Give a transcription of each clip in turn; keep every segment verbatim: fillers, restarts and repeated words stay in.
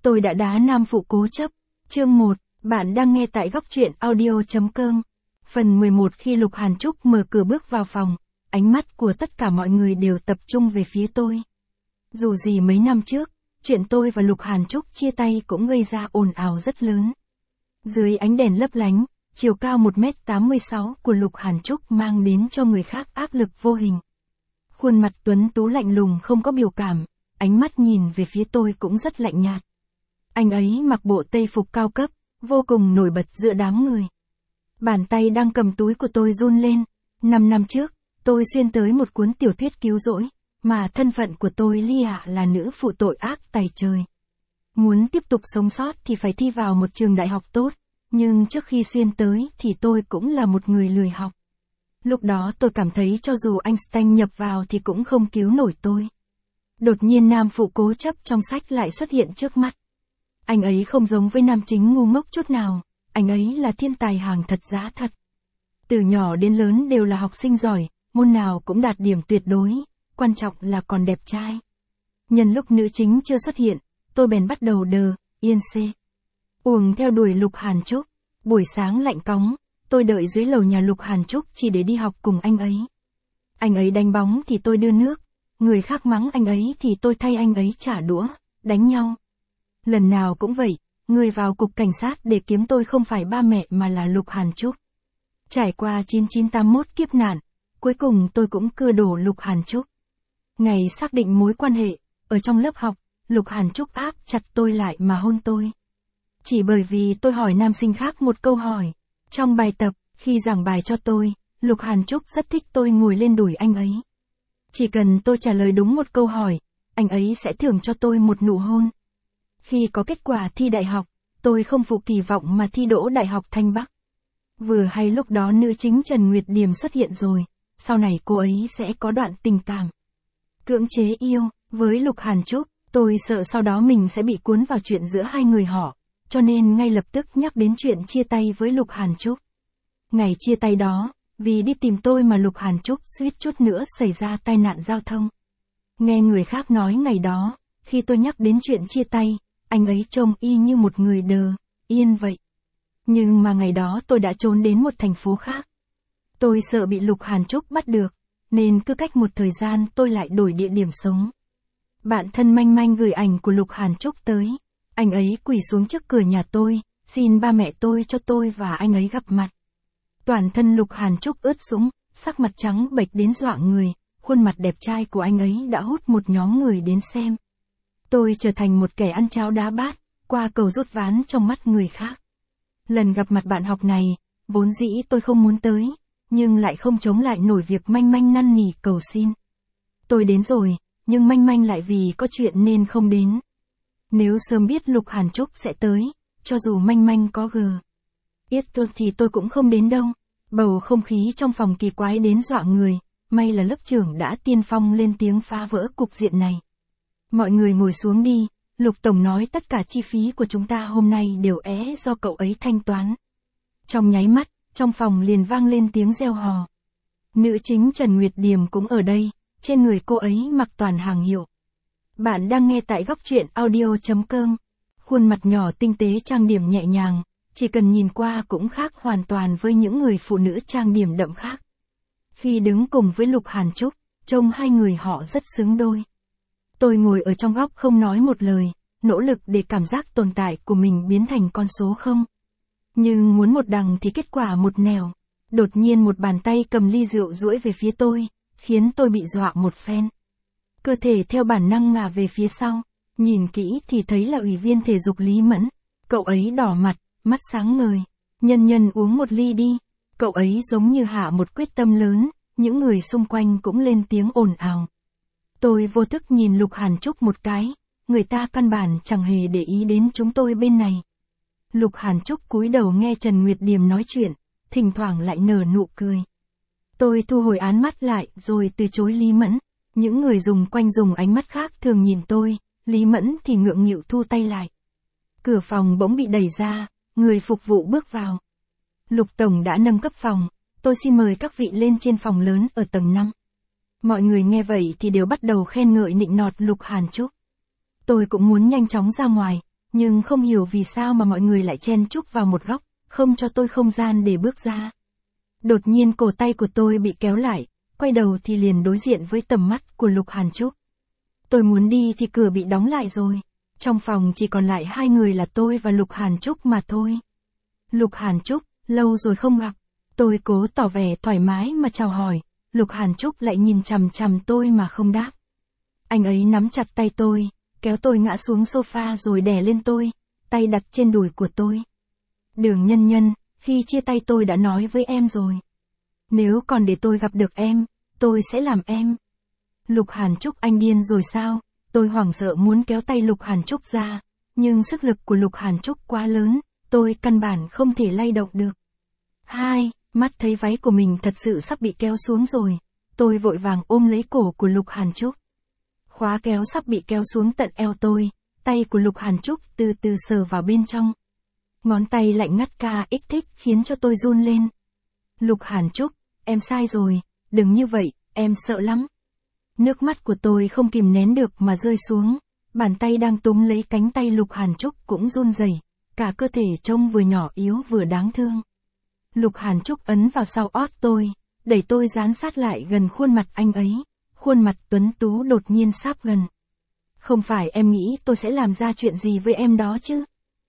Tôi đã đá nam phụ cố chấp. Chương một, bạn đang nghe tại góc truyện audio.com. Phần mười một. Khi Lục Hàn Trúc mở cửa bước vào phòng, ánh mắt của tất cả mọi người đều tập trung về phía tôi. Dù gì mấy năm trước, chuyện tôi và Lục Hàn Trúc chia tay cũng gây ra ồn ào rất lớn. Dưới ánh đèn lấp lánh, chiều cao một mét tám mươi sáu của Lục Hàn Trúc mang đến cho người khác áp lực vô hình. Khuôn mặt tuấn tú lạnh lùng không có biểu cảm, ánh mắt nhìn về phía tôi cũng rất lạnh nhạt. Anh ấy mặc bộ tây phục cao cấp, vô cùng nổi bật giữa đám người. Bàn tay đang cầm túi của tôi run lên. Năm năm trước, tôi xuyên tới một cuốn tiểu thuyết cứu rỗi, mà thân phận của tôi Lia là nữ phụ tội ác tày trời. Muốn tiếp tục sống sót thì phải thi vào một trường đại học tốt, nhưng trước khi xuyên tới thì tôi cũng là một người lười học. Lúc đó tôi cảm thấy cho dù Einstein nhập vào thì cũng không cứu nổi tôi. Đột nhiên nam phụ cố chấp trong sách lại xuất hiện trước mắt. Anh ấy không giống với nam chính ngu ngốc chút nào, anh ấy là thiên tài hàng thật giá thật. Từ nhỏ đến lớn đều là học sinh giỏi, môn nào cũng đạt điểm tuyệt đối, quan trọng là còn đẹp trai. Nhân lúc nữ chính chưa xuất hiện, tôi bèn bắt đầu đờ, yên xê. Uổng theo đuổi Lục Hàn Trúc. Buổi sáng lạnh cóng, tôi đợi dưới lầu nhà Lục Hàn Trúc chỉ để đi học cùng anh ấy. Anh ấy đánh bóng thì tôi đưa nước, người khác mắng anh ấy thì tôi thay anh ấy trả đũa, đánh nhau. Lần nào cũng vậy, người vào cục cảnh sát để kiếm tôi không phải ba mẹ mà là Lục Hàn Trúc. Trải qua chín chín tám mốt kiếp nạn, cuối cùng tôi cũng cưa đổ Lục Hàn Trúc. Ngày xác định mối quan hệ, ở trong lớp học, Lục Hàn Trúc áp chặt tôi lại mà hôn tôi. Chỉ bởi vì tôi hỏi nam sinh khác một câu hỏi. Trong bài tập, khi giảng bài cho tôi, Lục Hàn Trúc rất thích tôi ngồi lên đùi anh ấy. Chỉ cần tôi trả lời đúng một câu hỏi, anh ấy sẽ thưởng cho tôi một nụ hôn. Khi có kết quả thi đại học, tôi không phụ kỳ vọng mà thi đỗ Đại học Thanh Bắc. Vừa hay lúc đó nữ chính Trần Nguyệt Điềm xuất hiện rồi, sau này cô ấy sẽ có đoạn tình cảm. Cưỡng chế yêu, với Lục Hàn Trúc, tôi sợ sau đó mình sẽ bị cuốn vào chuyện giữa hai người họ, cho nên ngay lập tức nhắc đến chuyện chia tay với Lục Hàn Trúc. Ngày chia tay đó, vì đi tìm tôi mà Lục Hàn Trúc suýt chút nữa xảy ra tai nạn giao thông. Nghe người khác nói ngày đó, khi tôi nhắc đến chuyện chia tay, anh ấy trông y như một người đờ, yên vậy. Nhưng mà ngày đó tôi đã trốn đến một thành phố khác. Tôi sợ bị Lục Hàn Trúc bắt được, nên cứ cách một thời gian tôi lại đổi địa điểm sống. Bạn thân Manh Manh gửi ảnh của Lục Hàn Trúc tới. Anh ấy quỳ xuống trước cửa nhà tôi, xin ba mẹ tôi cho tôi và anh ấy gặp mặt. Toàn thân Lục Hàn Trúc ướt sũng, sắc mặt trắng bệch đến dọa người, khuôn mặt đẹp trai của anh ấy đã hút một nhóm người đến xem. Tôi trở thành một kẻ ăn cháo đá bát, qua cầu rút ván trong mắt người khác. Lần gặp mặt bạn học này, vốn dĩ tôi không muốn tới, nhưng lại không chống lại nổi việc Manh Manh năn nỉ cầu xin. Tôi đến rồi, nhưng Manh Manh lại vì có chuyện nên không đến. Nếu sớm biết Lục Hàn Trúc sẽ tới, cho dù Manh Manh có gờ ít tôi thì tôi cũng không đến đâu. Bầu không khí trong phòng kỳ quái đến dọa người, may là lớp trưởng đã tiên phong lên tiếng phá vỡ cục diện này. Mọi người ngồi xuống đi, Lục Tổng nói tất cả chi phí của chúng ta hôm nay đều é do cậu ấy thanh toán. Trong nháy mắt, trong phòng liền vang lên tiếng reo hò. Nữ chính Trần Nguyệt Điềm cũng ở đây, trên người cô ấy mặc toàn hàng hiệu. Bạn đang nghe tại góc truyện audio.com. Khuôn mặt nhỏ tinh tế trang điểm nhẹ nhàng, chỉ cần nhìn qua cũng khác hoàn toàn với những người phụ nữ trang điểm đậm khác. Khi đứng cùng với Lục Hàn Trúc, trông hai người họ rất xứng đôi. Tôi ngồi ở trong góc không nói một lời, nỗ lực để cảm giác tồn tại của mình biến thành con số không. Nhưng muốn một đằng thì kết quả một nẻo. Đột nhiên một bàn tay cầm ly rượu duỗi về phía tôi, khiến tôi bị dọa một phen. Cơ thể theo bản năng ngả về phía sau, nhìn kỹ thì thấy là ủy viên thể dục Lý Mẫn. Cậu ấy đỏ mặt, mắt sáng ngời. Nhân nhân uống một ly đi. Cậu ấy giống như hạ một quyết tâm lớn, những người xung quanh cũng lên tiếng ồn ào. Tôi vô thức nhìn Lục Hàn Trúc một cái, người ta căn bản chẳng hề để ý đến chúng tôi bên này. Lục Hàn Trúc cúi đầu nghe Trần Nguyệt Điềm nói chuyện, thỉnh thoảng lại nở nụ cười. Tôi thu hồi án mắt lại rồi từ chối Lý Mẫn. Những người dùng quanh dùng ánh mắt khác thường nhìn tôi, Lý Mẫn thì ngượng nghịu thu tay lại. Cửa phòng bỗng bị đẩy ra, người phục vụ bước vào. Lục Tổng đã nâng cấp phòng, tôi xin mời các vị lên trên phòng lớn ở tầng năm. Mọi người nghe vậy thì đều bắt đầu khen ngợi nịnh nọt Lục Hàn Trúc. Tôi cũng muốn nhanh chóng ra ngoài, Nhưng không hiểu vì sao mà mọi người lại chen chúc vào một góc, không cho tôi không gian để bước ra. Đột nhiên cổ tay của tôi bị kéo lại, quay đầu thì liền đối diện với tầm mắt của Lục Hàn Trúc. Tôi muốn đi thì cửa bị đóng lại rồi. Trong phòng chỉ còn lại hai người là tôi và Lục Hàn Trúc mà thôi. Lục Hàn Trúc, lâu rồi không gặp. Tôi cố tỏ vẻ thoải mái mà chào hỏi, Lục Hàn Trúc lại nhìn chằm chằm tôi mà không đáp. Anh ấy nắm chặt tay tôi, kéo tôi ngã xuống sofa rồi đè lên tôi, tay đặt trên đùi của tôi. Đường Nhân Nhân, khi chia tay tôi đã nói với em rồi. Nếu còn để tôi gặp được em, tôi sẽ làm em. Lục Hàn Trúc, anh điên rồi sao? Tôi hoảng sợ muốn kéo tay Lục Hàn Trúc ra, nhưng sức lực của Lục Hàn Trúc quá lớn, tôi căn bản không thể lay động được. Hai, mắt thấy váy của mình thật sự sắp bị kéo xuống rồi, tôi vội vàng ôm lấy cổ của Lục Hàn Trúc. Khóa kéo sắp bị kéo xuống tận eo tôi, tay của Lục Hàn Trúc từ từ sờ vào bên trong. Ngón tay lạnh ngắt ca ích thích khiến cho tôi run lên. Lục Hàn Trúc, em sai rồi, đừng như vậy, em sợ lắm. Nước mắt của tôi không kìm nén được mà rơi xuống, bàn tay đang túm lấy cánh tay Lục Hàn Trúc cũng run rẩy, cả cơ thể trông vừa nhỏ yếu vừa đáng thương. Lục Hàn Trúc ấn vào sau ót tôi, đẩy tôi dán sát lại gần khuôn mặt anh ấy, khuôn mặt tuấn tú đột nhiên sáp gần. Không phải em nghĩ tôi sẽ làm ra chuyện gì với em đó chứ?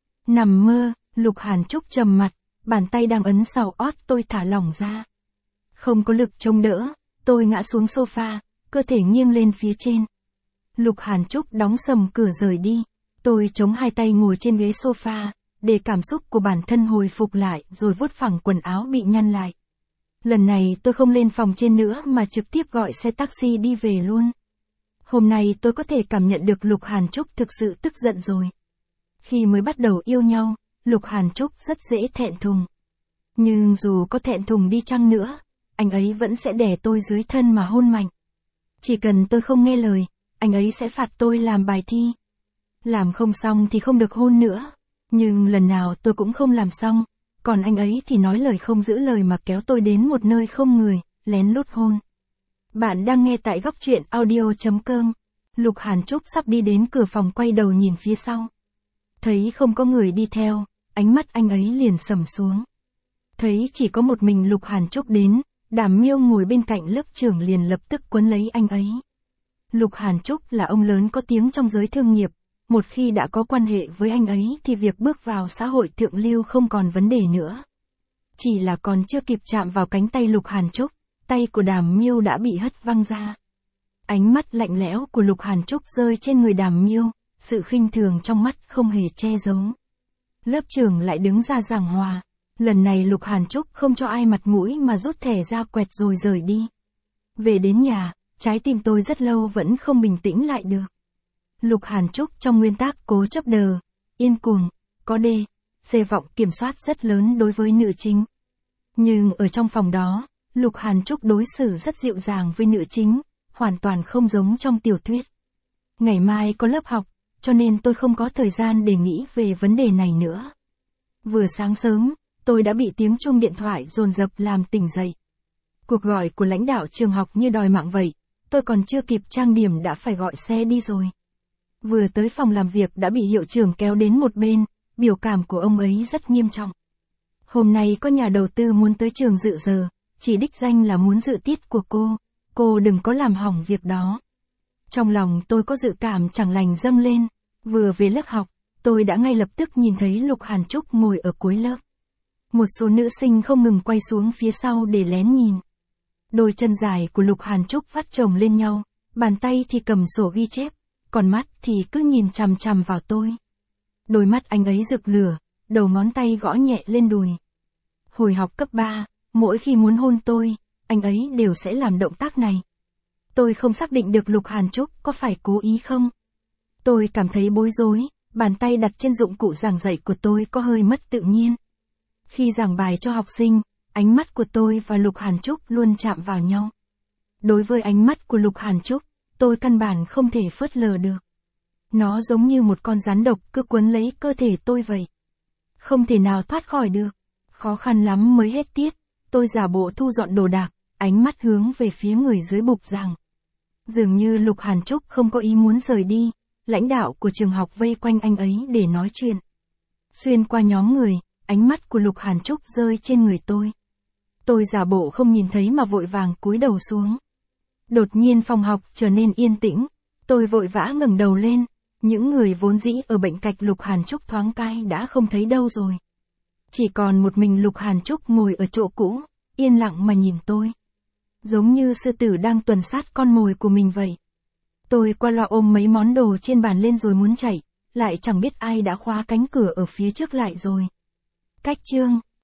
Nằm mơ, Lục Hàn Trúc trầm mặt, bàn tay đang ấn sau ót tôi thả lỏng ra. Không có lực chống đỡ, tôi ngã xuống sofa, cơ thể nghiêng lên phía trên. Lục Hàn Trúc đóng sầm cửa rời đi, tôi chống hai tay ngồi trên ghế sofa, để cảm xúc của bản thân hồi phục lại rồi vuốt phẳng quần áo bị nhăn lại. Lần này tôi không lên phòng trên nữa mà trực tiếp gọi xe taxi đi về luôn. Hôm nay tôi có thể cảm nhận được Lục Hàn Trúc thực sự tức giận rồi. Khi mới bắt đầu yêu nhau, Lục Hàn Trúc rất dễ thẹn thùng. Nhưng dù có thẹn thùng đi chăng nữa, anh ấy vẫn sẽ đè tôi dưới thân mà hôn mạnh. Chỉ cần tôi không nghe lời, anh ấy sẽ phạt tôi làm bài thi. Làm không xong thì không được hôn nữa. Nhưng lần nào tôi cũng không làm xong, còn anh ấy thì nói lời không giữ lời mà kéo tôi đến một nơi không người, lén lút hôn. Bạn đang nghe tại góc truyện audio chấm com. Lục Hàn Trúc sắp đi đến cửa phòng quay đầu nhìn phía sau. Thấy không có người đi theo, ánh mắt anh ấy liền sầm xuống. Thấy chỉ có một mình Lục Hàn Trúc đến, Đàm Miêu ngồi bên cạnh lớp trưởng liền lập tức quấn lấy anh ấy. Lục Hàn Trúc là ông lớn có tiếng trong giới thương nghiệp, một khi đã có quan hệ với anh ấy thì việc bước vào xã hội thượng lưu không còn vấn đề nữa. Chỉ là còn chưa kịp chạm vào cánh tay Lục Hàn Trúc, tay của Đàm Miêu đã bị hất văng ra. Ánh mắt lạnh lẽo của Lục Hàn Trúc rơi trên người Đàm Miêu, sự khinh thường trong mắt không hề che giấu. Lớp trưởng lại đứng ra giảng hòa. Lần này Lục Hàn Trúc không cho ai mặt mũi mà rút thẻ ra quẹt rồi rời đi. Về đến nhà, trái tim tôi rất lâu vẫn không bình tĩnh lại được. Lục Hàn Trúc trong nguyên tắc cố chấp đờ, yên cuồng, có đê, xê vọng kiểm soát rất lớn đối với nữ chính. Nhưng ở trong phòng đó, Lục Hàn Trúc đối xử rất dịu dàng với nữ chính, hoàn toàn không giống trong tiểu thuyết. Ngày mai có lớp học, cho nên tôi không có thời gian để nghĩ về vấn đề này nữa. Vừa sáng sớm, tôi đã bị tiếng chuông điện thoại dồn dập làm tỉnh dậy. Cuộc gọi của lãnh đạo trường học như đòi mạng vậy, tôi còn chưa kịp trang điểm đã phải gọi xe đi rồi. Vừa tới phòng làm việc đã bị hiệu trưởng kéo đến một bên, biểu cảm của ông ấy rất nghiêm trọng. Hôm nay có nhà đầu tư muốn tới trường dự giờ, chỉ đích danh là muốn dự tiết của cô, cô đừng có làm hỏng việc đó. Trong lòng tôi có dự cảm chẳng lành dâng lên, vừa về lớp học, tôi đã ngay lập tức nhìn thấy Lục Hàn Trúc ngồi ở cuối lớp. Một số nữ sinh không ngừng quay xuống phía sau để lén nhìn. Đôi chân dài của Lục Hàn Trúc vắt chồng lên nhau, bàn tay thì cầm sổ ghi chép, còn mắt thì cứ nhìn chằm chằm vào tôi. Đôi mắt anh ấy rực lửa, đầu ngón tay gõ nhẹ lên đùi. Hồi học cấp ba, mỗi khi muốn hôn tôi, anh ấy đều sẽ làm động tác này. Tôi không xác định được Lục Hàn Trúc có phải cố ý không. Tôi cảm thấy bối rối, bàn tay đặt trên dụng cụ giảng dạy của tôi có hơi mất tự nhiên. Khi giảng bài cho học sinh, ánh mắt của tôi và Lục Hàn Trúc luôn chạm vào nhau. Đối với ánh mắt của Lục Hàn Trúc, tôi căn bản không thể phớt lờ được. Nó giống như một con rắn độc cứ quấn lấy cơ thể tôi vậy. Không thể nào thoát khỏi được. Khó khăn lắm mới hết tiết, tôi giả bộ thu dọn đồ đạc, ánh mắt hướng về phía người dưới bục giảng. Dường như Lục Hàn Trúc không có ý muốn rời đi, lãnh đạo của trường học vây quanh anh ấy để nói chuyện. Xuyên qua nhóm người, ánh mắt của Lục Hàn Trúc rơi trên người tôi. Tôi giả bộ không nhìn thấy mà vội vàng cúi đầu xuống. Đột nhiên phòng học trở nên yên tĩnh, tôi vội vã ngẩng đầu lên, những người vốn dĩ ở bệnh cạnh Lục Hàn Trúc thoáng cái đã không thấy đâu rồi. Chỉ còn một mình Lục Hàn Trúc ngồi ở chỗ cũ, yên lặng mà nhìn tôi. Giống như sư tử đang tuần sát con mồi của mình vậy. Tôi qua loa ôm mấy món đồ trên bàn lên rồi muốn chạy, lại chẳng biết ai đã khóa cánh cửa ở phía trước lại rồi. Cách chương